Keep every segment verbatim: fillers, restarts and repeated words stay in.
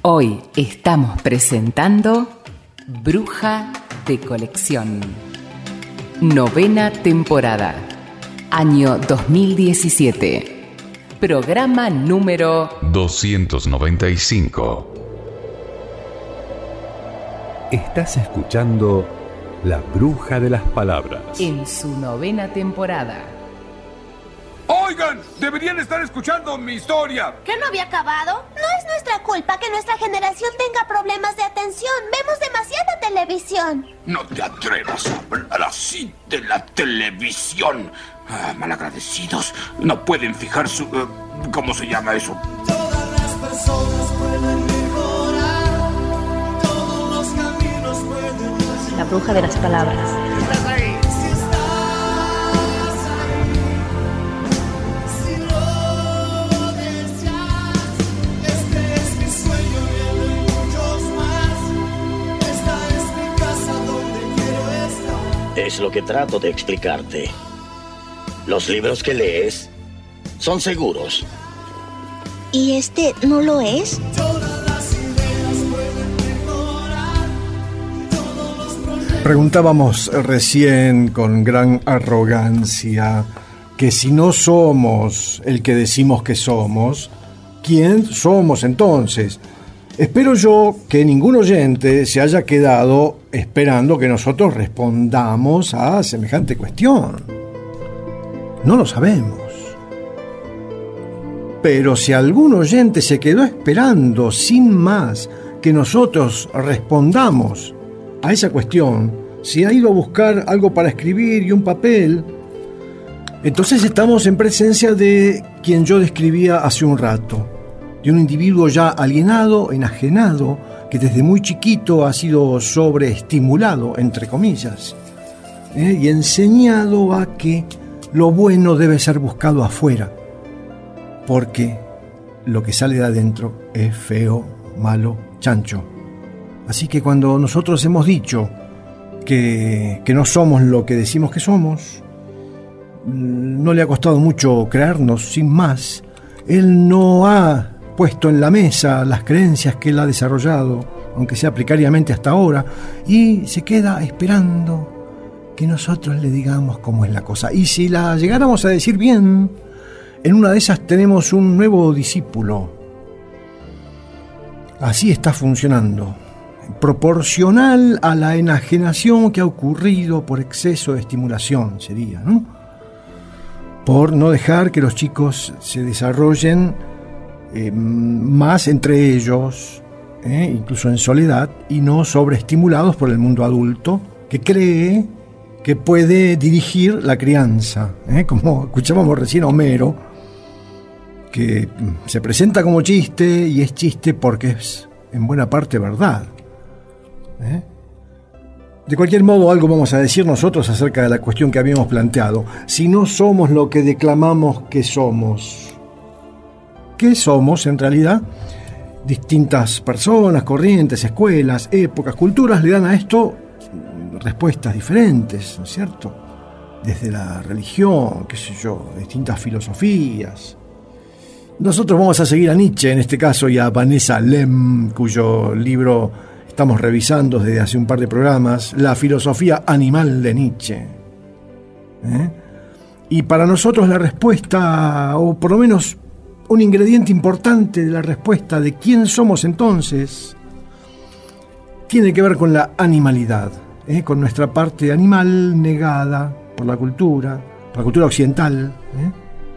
Hoy estamos presentando Bruja de Colección. Novena temporada, año dos mil diecisiete. Programa número doscientos noventa y cinco. Estás escuchando La Bruja de las Palabras. En su novena temporada. ¡Oigan! ¡Deberían estar escuchando mi historia! ¿Que no había acabado? No es nuestra culpa que nuestra generación tenga problemas de atención. Vemos demasiada televisión. No te atrevas a hablar así de la televisión. Ah, malagradecidos. No pueden fijar su... Uh, ¿Cómo se llama eso? Todas las personas pueden mejorar. Todos los caminos pueden pasar. La Bruja de las Palabras. ¿Estás ahí? Si estás ahí, si lo deseas, este es mi sueño y hay muchos más. Esta es mi casa donde quiero estar. Es lo que trato de explicarte. Los libros que lees son seguros. ¿Y este no lo es? Todas las ideas pueden mejorar. Todos los proyectos. Preguntábamos recién con gran arrogancia que si no somos el que decimos que somos, ¿quién somos entonces? Espero yo que ningún oyente se haya quedado esperando que nosotros respondamos a semejante cuestión. No lo sabemos. Pero si algún oyente se quedó esperando sin más que nosotros respondamos a esa cuestión, si ha ido a buscar algo para escribir y un papel, entonces estamos en presencia de quien yo describía hace un rato, de un individuo ya alienado, enajenado, que desde muy chiquito ha sido sobreestimulado, entre comillas, ¿eh? y enseñado a que lo bueno debe ser buscado afuera, porque lo que sale de adentro es feo, malo, chancho. Así que cuando nosotros hemos dicho que, que no somos lo que decimos que somos, no le ha costado mucho creernos, sin más. Él no ha puesto en la mesa las creencias que él ha desarrollado, aunque sea precariamente hasta ahora, y se queda esperando que nosotros le digamos cómo es la cosa. Y si la llegáramos a decir bien, en una de esas tenemos un nuevo discípulo. Así está funcionando, proporcional a la enajenación que ha ocurrido por exceso de estimulación, sería, ¿no? Por no dejar que los chicos se desarrollen eh, más entre ellos, eh, incluso en soledad, y no sobreestimulados por el mundo adulto, que cree que puede dirigir la crianza, ¿eh? Como escuchábamos recién a Homero, que se presenta como chiste y es chiste porque es en buena parte verdad, ¿eh? De cualquier modo, algo vamos a decir nosotros acerca de la cuestión que habíamos planteado. Si no somos lo que declamamos que somos, ¿qué somos en realidad? Distintas personas, corrientes, escuelas, épocas, culturas le dan a esto respuestas diferentes, ¿no es cierto? Desde la religión, qué sé yo, distintas filosofías. Nosotros vamos a seguir a Nietzsche en este caso y a Vanessa Lem, cuyo libro estamos revisando desde hace un par de programas, La filosofía animal de Nietzsche. ¿Eh? Y para nosotros la respuesta, o por lo menos un ingrediente importante de la respuesta de quién somos entonces, tiene que ver con la animalidad. ¿Eh? Con nuestra parte animal negada por la cultura, por la cultura occidental, ¿eh?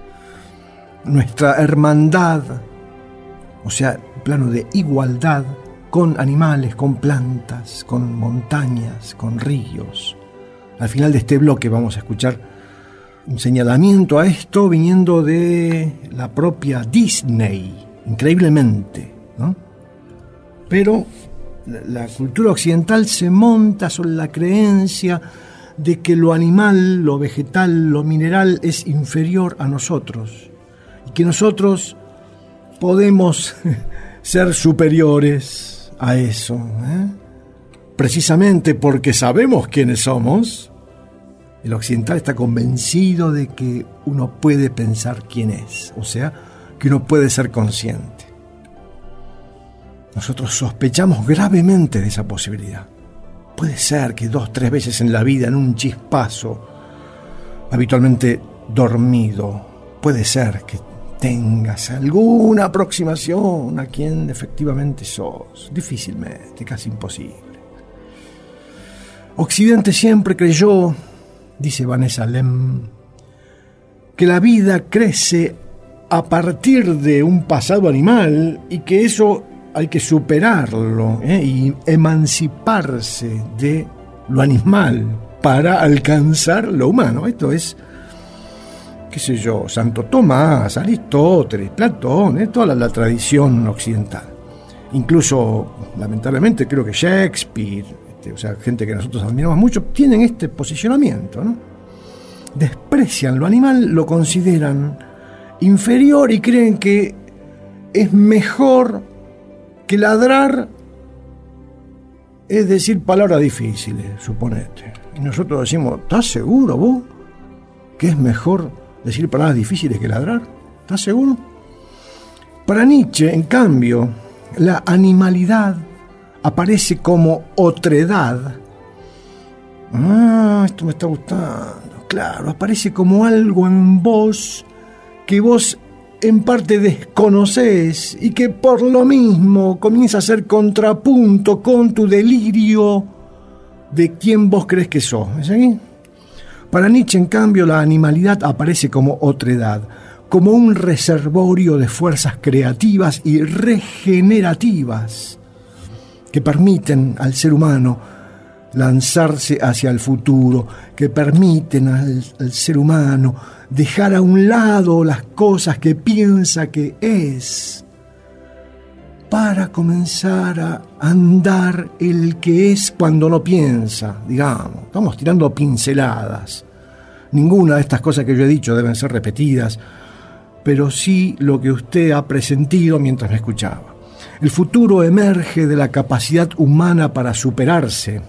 Nuestra hermandad, o sea, plano de igualdad con animales, con plantas, con montañas, con ríos. Al final de este bloque vamos a escuchar un señalamiento a esto viniendo de la propia Disney, increíblemente, ¿no? Pero la cultura occidental se monta sobre la creencia de que lo animal, lo vegetal, lo mineral es inferior a nosotros y que nosotros podemos ser superiores a eso, ¿eh? Precisamente porque sabemos quiénes somos. El occidental está convencido de que uno puede pensar quién es, o sea, que uno puede ser consciente. nosotros sospechamos gravemente de esa posibilidad. Puede ser que dos, tres veces en la vida, en un chispazo, habitualmente dormido, puede ser que tengas alguna aproximación a quien efectivamente sos. Difícilmente, casi imposible. Occidente siempre creyó, dice Vanessa Lem, que la vida crece a partir de un pasado animal y que eso hay que superarlo, ¿eh? y emanciparse de lo animal para alcanzar lo humano. Esto es, qué sé yo, Santo Tomás, Aristóteles, Platón, es toda la, la tradición occidental. Incluso, lamentablemente, creo que Shakespeare, este, o sea, gente que nosotros admiramos mucho, tienen este posicionamiento, ¿no? Desprecian lo animal, lo consideran inferior y creen que es mejor que ladrar, es decir palabras difíciles, suponete. Y nosotros decimos, ¿estás seguro vos que es mejor decir palabras difíciles que ladrar? ¿Estás seguro? Para Nietzsche, en cambio, la animalidad aparece como otredad. Ah, esto me está gustando. Claro, aparece como algo en vos que vos en parte desconocés y que por lo mismo comienza a ser contrapunto con tu delirio de quién vos crees que sos. ¿Es ahí? Para Nietzsche, en cambio, la animalidad aparece como otredad, como un reservorio de fuerzas creativas y regenerativas que permiten al ser humano lanzarse hacia el futuro, que permiten al, al ser humano dejar a un lado las cosas que piensa que es, para comenzar a andar el que es cuando no piensa, digamos. Estamos tirando pinceladas. Ninguna de estas cosas que yo he dicho deben ser repetidas, pero sí lo que usted ha presentido mientras me escuchaba. El futuro emerge de la capacidad humana para superarse,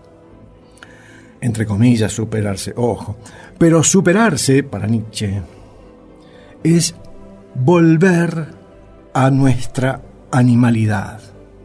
entre comillas, superarse, ojo. Pero superarse, para Nietzsche, es volver a nuestra animalidad.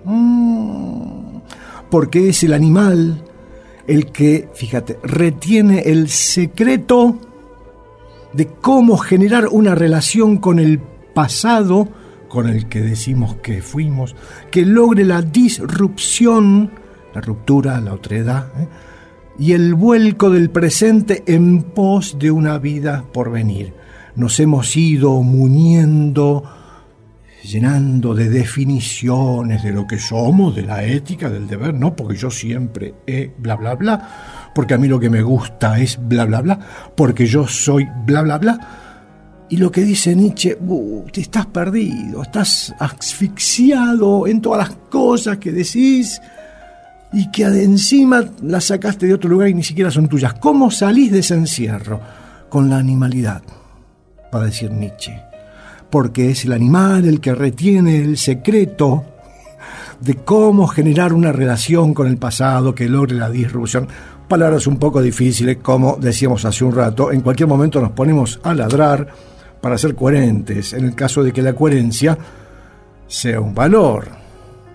Mm, porque es el animal el que, fíjate, retiene el secreto de cómo generar una relación con el pasado, con el que decimos que fuimos, que logre la disrupción, la ruptura, la otredad, ¿eh? y el vuelco del presente en pos de una vida por venir. Nos hemos ido muñendo, llenando de definiciones de lo que somos, de la ética, del deber, no porque yo siempre he bla bla bla, porque a mí lo que me gusta es bla bla bla, porque yo soy bla bla bla. Y lo que dice Nietzsche, uh, te estás perdido, estás asfixiado en todas las cosas que decís, y que encima las sacaste de otro lugar y ni siquiera son tuyas. ¿Cómo salís de ese encierro? Con la animalidad, va a decir Nietzsche. Porque es el animal el que retiene el secreto de cómo generar una relación con el pasado que logre la disrupción. Palabras un poco difíciles, como decíamos hace un rato. En cualquier momento nos ponemos a ladrar para ser coherentes, en el caso de que la coherencia sea un valor.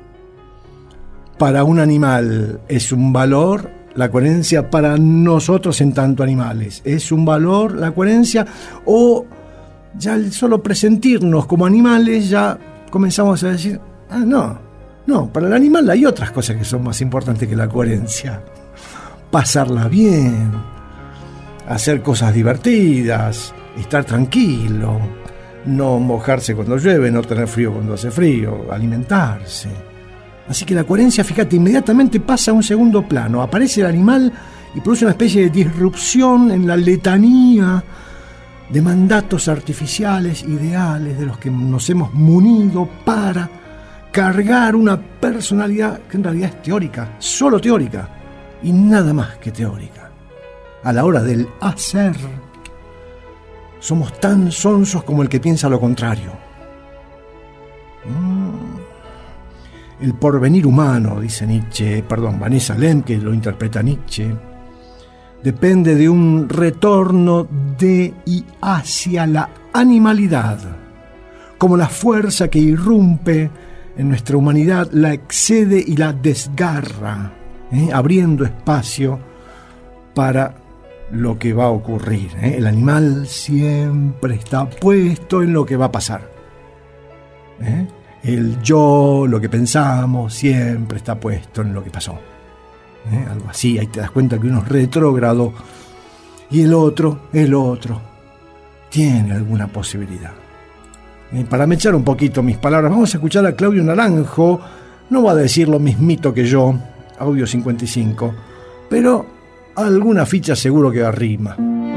Para un animal es un valor la coherencia, para nosotros en tanto animales es un valor la coherencia, o ya el solo presentirnos como animales ya comenzamos a decir, ah, no, no, para el animal hay otras cosas que son más importantes que la coherencia. Pasarla bien, hacer cosas divertidas, estar tranquilo, no mojarse cuando llueve, no tener frío cuando hace frío, alimentarse. Así que la coherencia, fíjate, inmediatamente pasa a un segundo plano. Aparece el animal y produce una especie de disrupción en la letanía de mandatos artificiales, ideales, de los que nos hemos munido para cargar una personalidad que en realidad es teórica, solo teórica, y nada más que teórica. A la hora del hacer, somos tan sonsos como el que piensa lo contrario. Mm. El porvenir humano, dice Nietzsche, perdón, Vanessa Lem, que lo interpreta Nietzsche, depende de un retorno de y hacia la animalidad, como la fuerza que irrumpe en nuestra humanidad la excede y la desgarra, ¿eh? abriendo espacio para lo que va a ocurrir. ¿eh? El animal siempre está puesto en lo que va a pasar. ¿eh? El yo, lo que pensamos, siempre está puesto en lo que pasó. ¿eh? Algo así, ahí te das cuenta que uno es retrógrado y el otro, el otro, tiene alguna posibilidad. Eh, para mechar un poquito mis palabras, vamos a escuchar a Claudio Naranjo. No va a decir lo mismito que yo, audio cincuenta y cinco, pero alguna ficha seguro que arrima.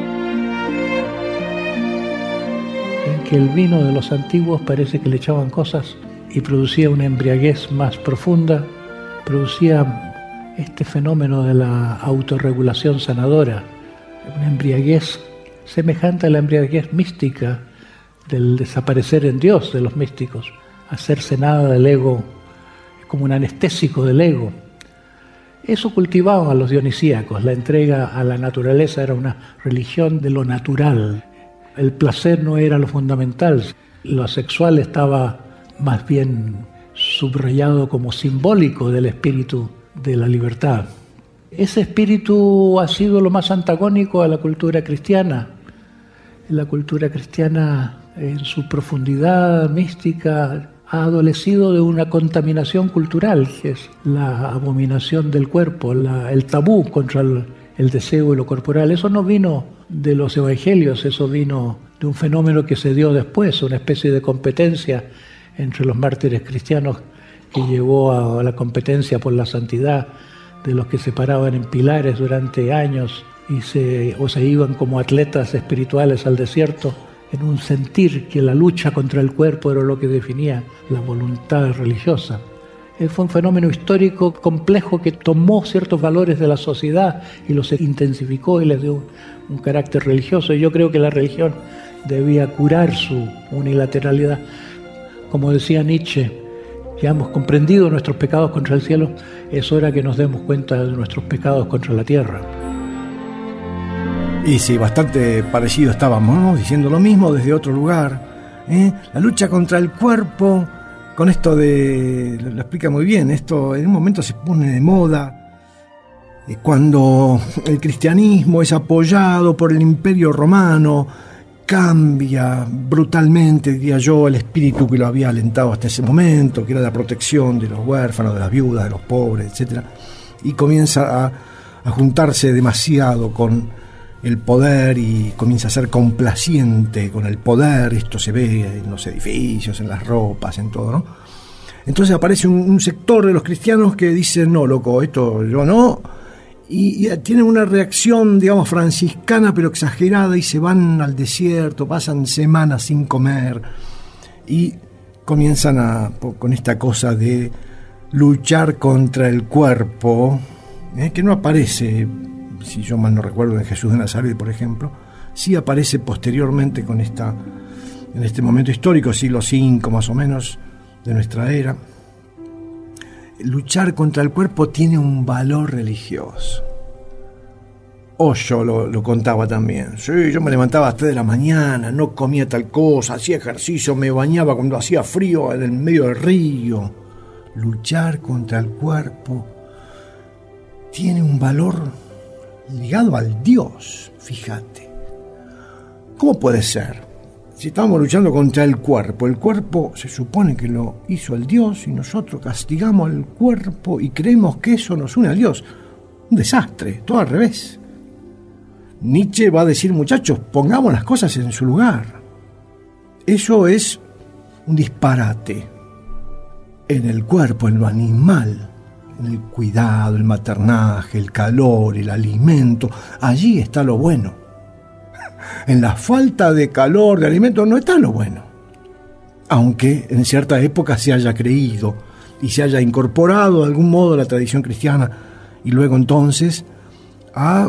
En que el vino de los antiguos parece que le echaban cosas y producía una embriaguez más profunda, producía este fenómeno de la autorregulación sanadora, una embriaguez semejante a la embriaguez mística del desaparecer en Dios de los místicos, hacerse nada del ego, como un anestésico del ego. Eso cultivaban los dionisíacos, la entrega a la naturaleza era una religión de lo natural. El placer no era lo fundamental, lo sexual estaba más bien subrayado como simbólico del espíritu de la libertad. Ese espíritu ha sido lo más antagónico a la cultura cristiana. La cultura cristiana, en su profundidad mística, ha adolecido de una contaminación cultural, que es la abominación del cuerpo, la, el tabú contra el, el deseo y lo corporal. Eso no vino de los evangelios, eso vino de un fenómeno que se dio después, una especie de competencia entre los mártires cristianos que llevó a la competencia por la santidad de los que se paraban en pilares durante años y se, o se iban como atletas espirituales al desierto, en un sentir que la lucha contra el cuerpo era lo que definía la voluntad religiosa. Fue un fenómeno histórico complejo que tomó ciertos valores de la sociedad y los intensificó y les dio un, un carácter religioso. Y yo creo que la religión debía curar su unilateralidad. Como decía Nietzsche, ya hemos comprendido nuestros pecados contra el cielo, es hora que nos demos cuenta de nuestros pecados contra la tierra. Y sí, bastante parecido estábamos, ¿no? Diciendo lo mismo desde otro lugar. ¿eh? La lucha contra el cuerpo, con esto de... Lo explica muy bien, esto en un momento se pone de moda. Eh, cuando el cristianismo es apoyado por el Imperio Romano, cambia brutalmente, diría yo, el espíritu que lo había alentado hasta ese momento, que era la protección de los huérfanos, de las viudas, de los pobres, etcétera. Y comienza a, a juntarse demasiado con el poder y comienza a ser complaciente con el poder. Esto se ve en los edificios, en las ropas, en todo, ¿no? Entonces aparece un, un sector de los cristianos que dicen, no, loco, esto yo no, y, y tienen una reacción, digamos, franciscana, pero exagerada, y se van al desierto, pasan semanas sin comer, y comienzan a, con esta cosa de luchar contra el cuerpo, ¿eh? que no aparece, si yo mal no recuerdo, en Jesús de Nazaret, por ejemplo, sí aparece posteriormente con esta, en este momento histórico, siglo cinco más o menos de nuestra era. Luchar contra el cuerpo tiene un valor religioso. Osho lo, lo contaba también. Sí, yo me levantaba a las tres de la mañana, no comía tal cosa, hacía ejercicio, me bañaba cuando hacía frío en el medio del río. Luchar contra el cuerpo tiene un valor ligado al Dios, fíjate. ¿Cómo puede ser? Si estamos luchando contra el cuerpo, el cuerpo se supone que lo hizo el Dios y nosotros castigamos al cuerpo y creemos que eso nos une al Dios. Un desastre, todo al revés. Nietzsche va a decir, muchachos, pongamos las cosas en su lugar. Eso es un disparate. En el cuerpo, en lo animal, en el cuidado, el maternaje, el calor, el alimento, allí está lo bueno. En la falta de calor, de alimento, no está lo bueno. Aunque en cierta época se haya creído y se haya incorporado de algún modo a la tradición cristiana, y luego entonces a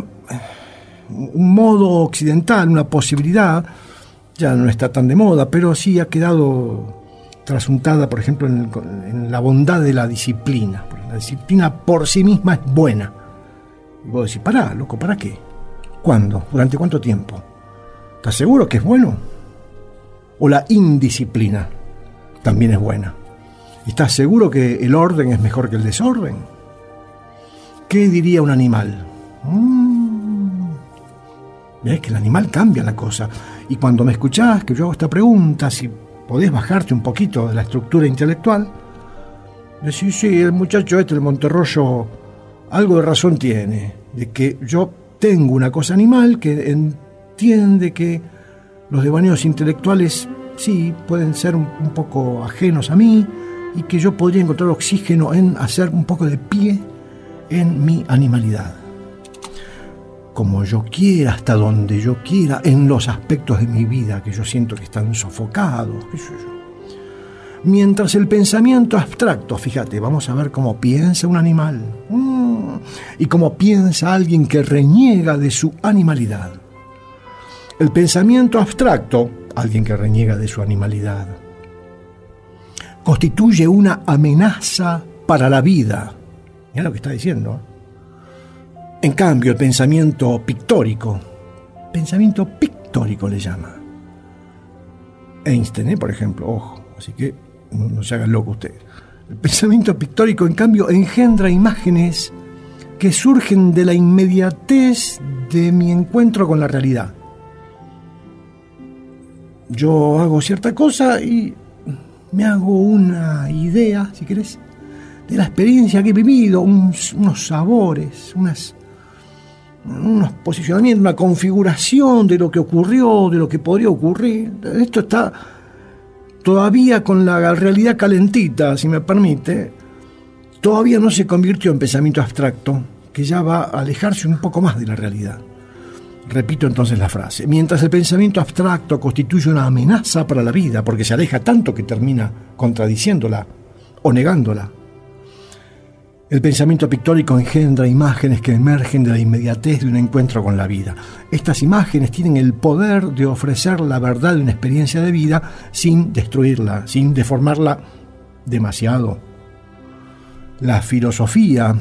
un modo occidental, una posibilidad, ya no está tan de moda, pero sí ha quedado trasuntada, por ejemplo, en, el, en la bondad de la disciplina. La disciplina por sí misma es buena. Y vos decís, pará, loco, ¿para qué? ¿Cuándo? ¿Durante cuánto tiempo? ¿Estás seguro que es bueno? ¿O la indisciplina también es buena? ¿Estás seguro que el orden es mejor que el desorden? ¿Qué diría un animal? Mm. Es que el animal cambia la cosa. Y cuando me escuchás que yo hago esta pregunta, si podés bajarte un poquito de la estructura intelectual, decís, sí, el muchacho este, el Monterroso, algo de razón tiene, de que yo tengo una cosa animal que entiende que los devaneos intelectuales sí pueden ser un, un poco ajenos a mí y que yo podría encontrar oxígeno en hacer un poco de pie en mi animalidad. Como yo quiera, hasta donde yo quiera, en los aspectos de mi vida que yo siento que están sofocados, qué sé yo. Mientras el pensamiento abstracto, fíjate, vamos a ver cómo piensa un animal mm, y cómo piensa alguien que reniega de su animalidad. El pensamiento abstracto, alguien que reniega de su animalidad, constituye una amenaza para la vida. Mira lo que está diciendo. En cambio, el pensamiento pictórico, pensamiento pictórico le llama Einstein, ¿eh? Por ejemplo, ojo, así que no, no se hagan loco ustedes. El pensamiento pictórico, en cambio, engendra imágenes que surgen de la inmediatez de mi encuentro con la realidad. Yo hago cierta cosa y me hago una idea, si querés, de la experiencia que he vivido, unos, unos sabores, unas, unos posicionamientos, una configuración de lo que ocurrió, de lo que podría ocurrir. Esto está todavía con la realidad calentita, si me permite. Todavía no se convirtió en pensamiento abstracto, que ya va a alejarse un poco más de la realidad. Repito entonces la frase. Mientras el pensamiento abstracto constituye una amenaza para la vida, porque se aleja tanto que termina contradiciéndola o negándola, el pensamiento pictórico engendra imágenes que emergen de la inmediatez de un encuentro con la vida. Estas imágenes tienen el poder de ofrecer la verdad de una experiencia de vida sin destruirla, sin deformarla demasiado. La filosofía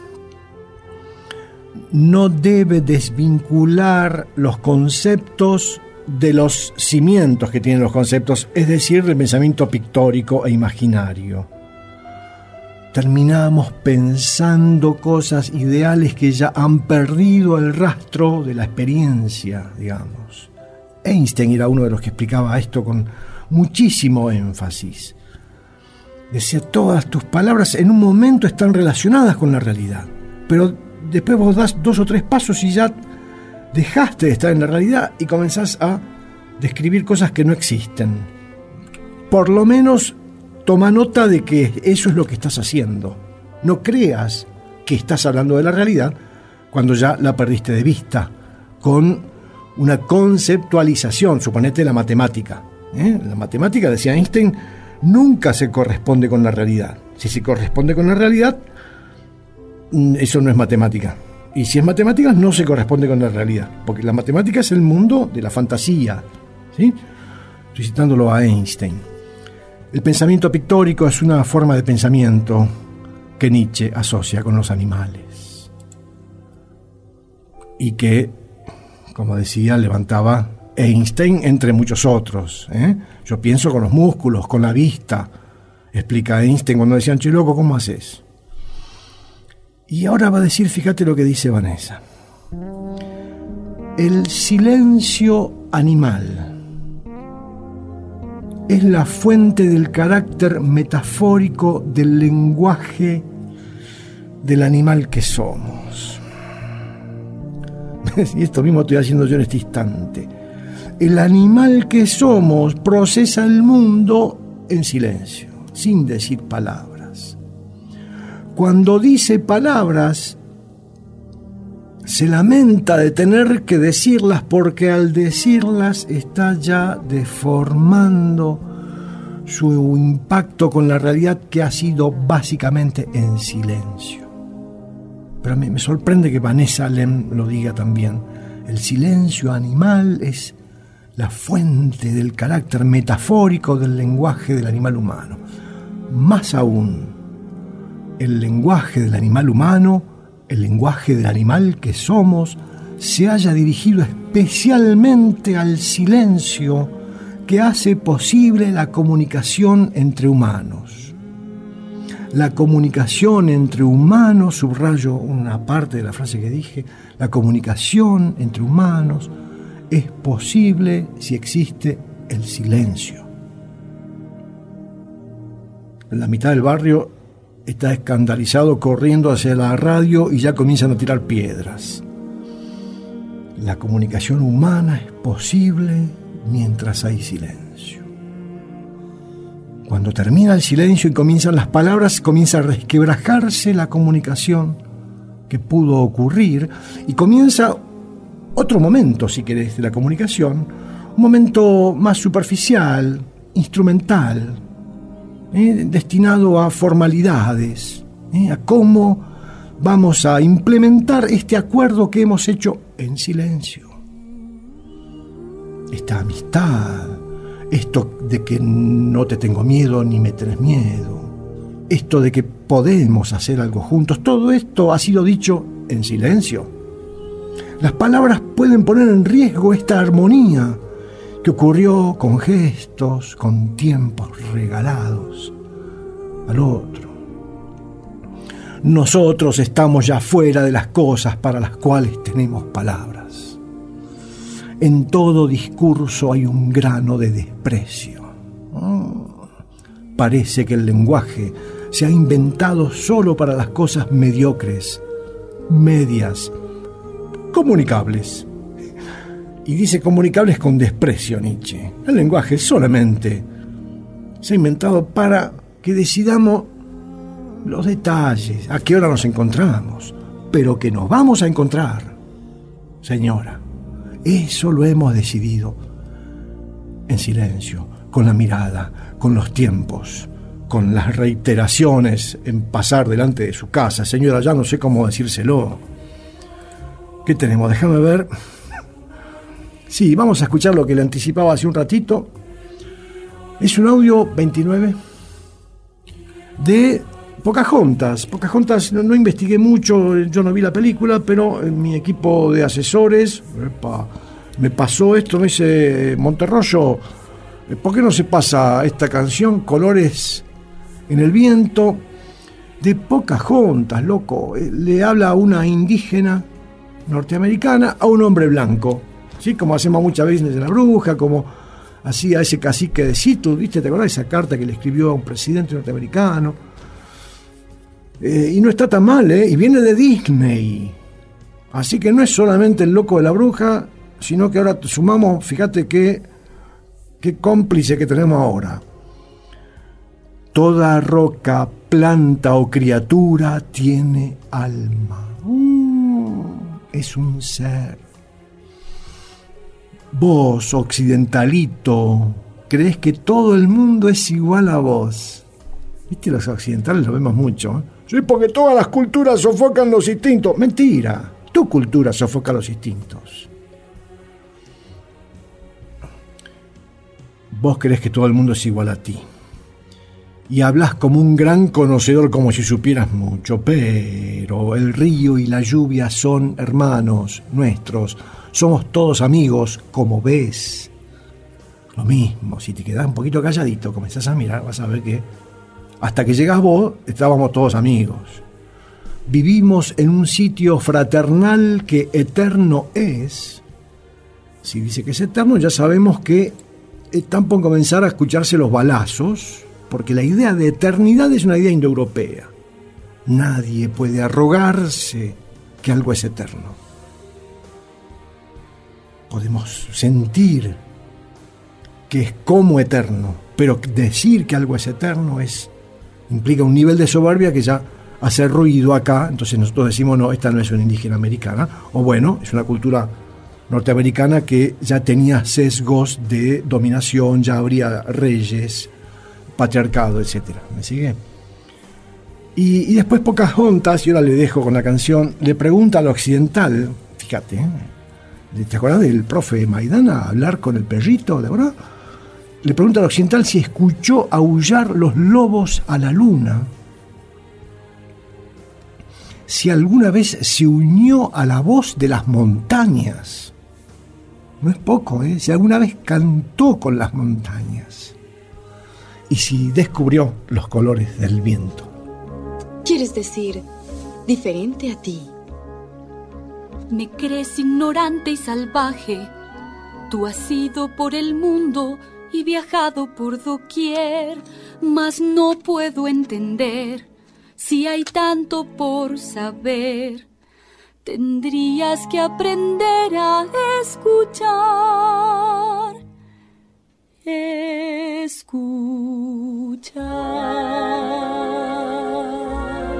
no debe desvincular los conceptos de los cimientos que tienen los conceptos, es decir, del pensamiento pictórico e imaginario. Terminamos pensando cosas ideales que ya han perdido el rastro de la experiencia, digamos. Einstein era uno de los que explicaba esto con muchísimo énfasis. Decía, todas tus palabras en un momento están relacionadas con la realidad, pero después vos das dos o tres pasos y ya dejaste de estar en la realidad y comenzás a describir cosas que no existen. Por lo menos toma nota de que eso es lo que estás haciendo. No creas que estás hablando de la realidad cuando ya la perdiste de vista, con una conceptualización, suponete la matemática. ¿eh? La matemática, decía Einstein, nunca se corresponde con la realidad. Si se corresponde con la realidad, eso no es matemática. Y si es matemática, no se corresponde con la realidad, porque la matemática es el mundo de la fantasía. ¿Sí? Estoy citándolo a Einstein. El pensamiento pictórico es una forma de pensamiento que Nietzsche asocia con los animales y que, como decía, levantaba Einstein entre muchos otros. ¿eh? Yo pienso con los músculos, con la vista, explica Einstein cuando decían, che loco, ¿cómo haces? Y ahora va a decir, fíjate lo que dice Vanessa. El silencio animal es la fuente del carácter metafórico del lenguaje del animal que somos. Y esto mismo estoy haciendo yo en este instante. El animal que somos procesa el mundo en silencio, sin decir palabras. Cuando dice palabras, se lamenta de tener que decirlas porque al decirlas está ya deformando su impacto con la realidad que ha sido básicamente en silencio. Pero me, me sorprende que Vanessa Lem lo diga también. El silencio animal es la fuente del carácter metafórico del lenguaje del animal humano. Más aún, el lenguaje del animal humano, el lenguaje del animal que somos, se haya dirigido especialmente al silencio que hace posible la comunicación entre humanos. la comunicación entre humanos, subrayo una parte de la frase que dije, la comunicación entre humanos es posible si existe el silencio. En la mitad del barrio está escandalizado corriendo hacia la radio y ya comienzan a tirar piedras. La comunicación humana es posible mientras hay silencio. Cuando termina el silencio y comienzan las palabras, comienza a resquebrajarse la comunicación que pudo ocurrir y comienza otro momento, si querés, de la comunicación, un momento más superficial, instrumental, eh, destinado a formalidades, eh, a cómo vamos a implementar este acuerdo que hemos hecho en silencio. Esta amistad, esto de que no te tengo miedo ni me tenés miedo, esto de que podemos hacer algo juntos, todo esto ha sido dicho en silencio. Las palabras pueden poner en riesgo esta armonía que ocurrió con gestos, con tiempos regalados al otro. Nosotros estamos ya fuera de las cosas para las cuales tenemos palabras. En todo discurso hay un grano de desprecio. Oh, parece que el lenguaje se ha inventado solo para las cosas mediocres, medias, comunicables. Y dice comunicables con desprecio Nietzsche. El lenguaje solamente se ha inventado para que decidamos los detalles, a qué hora nos encontramos, pero que nos vamos a encontrar, señora. Eso lo hemos decidido en silencio, con la mirada, con los tiempos, con las reiteraciones en pasar delante de su casa. Señora, ya no sé cómo decírselo. ¿Qué tenemos? Déjame ver. Sí, vamos a escuchar lo que le anticipaba hace un ratito. Es un audio veintinueve de Pocahontas. Pocahontas no, no investigué mucho, yo no vi la película, pero en mi equipo de asesores, epa, me pasó esto, me dice Monterroso, ¿por qué no se pasa esta canción, Colores en el Viento, de Pocahontas, loco? Le habla a una indígena norteamericana a un hombre blanco, ¿sí? Como hacemos muchas veces en La Bruja, como hacía ese cacique de Situ, ¿viste? ¿Te acordás de esa carta que le escribió a un presidente norteamericano? Eh, y no está tan mal, ¿eh? Y viene de Disney. Así que no es solamente el loco de La Bruja, sino que ahora sumamos, fíjate qué, qué cómplice que tenemos ahora. Toda roca, planta o criatura tiene alma. Uh, es un ser. Vos, occidentalito, crees que todo el mundo es igual a vos. ¿Viste? Los occidentales lo vemos mucho, ¿eh? Sí, porque todas las culturas sofocan los instintos. Mentira, tu cultura sofoca los instintos. Vos crees que todo el mundo es igual a ti. Y hablas como un gran conocedor, como si supieras mucho. Pero el río y la lluvia son hermanos nuestros. Somos todos amigos, como ves. Lo mismo, si te quedás un poquito calladito, comenzás a mirar, vas a ver que hasta que llegás vos, estábamos todos amigos. Vivimos en un sitio fraternal que eterno es. Si dice que es eterno, ya sabemos que están por comenzar a escucharse los balazos, porque la idea de eternidad es una idea indoeuropea. Nadie puede arrogarse que algo es eterno. Podemos sentir que es como eterno, pero decir que algo es eterno es implica un nivel de soberbia que ya hace ruido acá. Entonces nosotros decimos, no, esta no es una indígena americana, o bueno, es una cultura norteamericana que ya tenía sesgos de dominación, ya habría reyes, patriarcado, etcétera. ¿Me sigue? Y, y después Pocahontas, y ahora le dejo con la canción, le pregunta al occidental, fíjate, ¿eh? ¿te acuerdas del profe Maidana hablar con el perrito, de verdad? Le pregunta al occidental si escuchó aullar los lobos a la luna, si alguna vez se unió a la voz de las montañas. No es poco, ¿eh? Si alguna vez cantó con las montañas. Y si descubrió los colores del viento. quieres decir diferente a ti. Me crees ignorante y salvaje. Tú has ido por el mundo y viajado por doquier, mas no puedo entender si hay tanto por saber. Tendrías que aprender a escuchar, escuchar.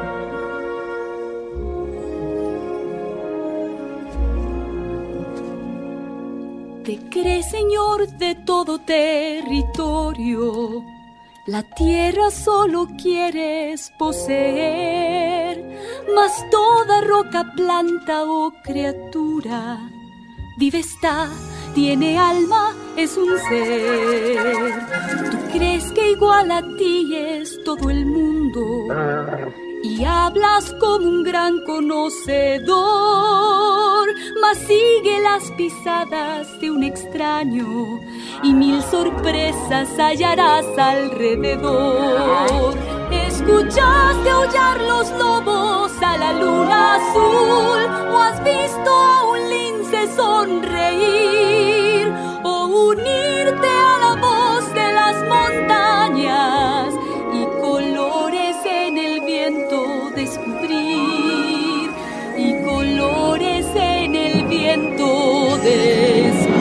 Te crees señor de todo territorio, la tierra solo quieres poseer, mas toda roca, planta o criatura vive está, tiene alma, es un ser. Tú crees que igual a ti es todo el mundo y hablas como un gran conocedor, mas sigue las pisadas de un extraño y mil sorpresas hallarás alrededor. ¿Escuchaste aullar los lobos a la luna azul? ¿O has visto a un lince sonreír? ¿O unirte a la voz de las montañas y colores en el viento descubrir? Y colores en el viento descubrir.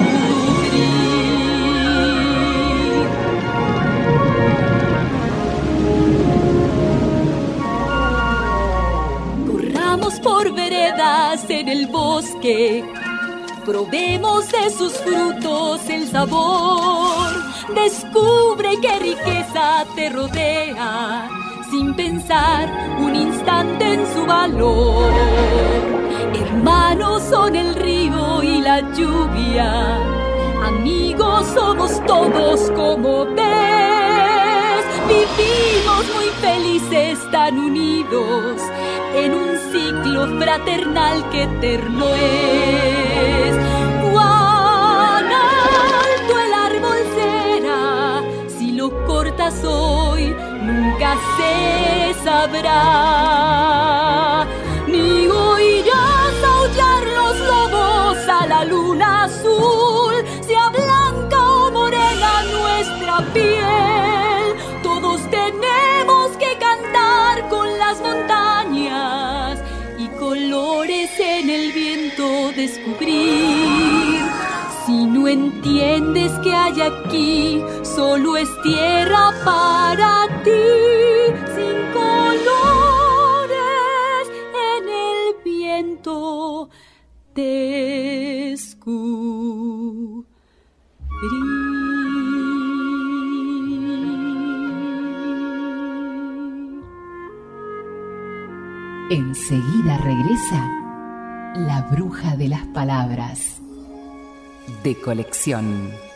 Por veredas en el bosque, probemos de sus frutos el sabor. Descubre qué riqueza te rodea, sin pensar un instante en su valor. Hermanos son el río y la lluvia, amigos somos todos como ves. Vivimos muy felices tan unidos en un ciclo fraternal que eterno es. Cuán alto el árbol será, si lo cortas hoy nunca se sabrá. Ni oirás aullar los lobos a la luna azul, sea blanca o morena nuestra piel. Todos tenemos que cantar con las montañas y colores en el viento descubrir. Si no entiendes que hay aquí, solo es tierra para ti, sin colores en el viento descubrir. Enseguida regresa La Bruja de las Palabras, de Colección.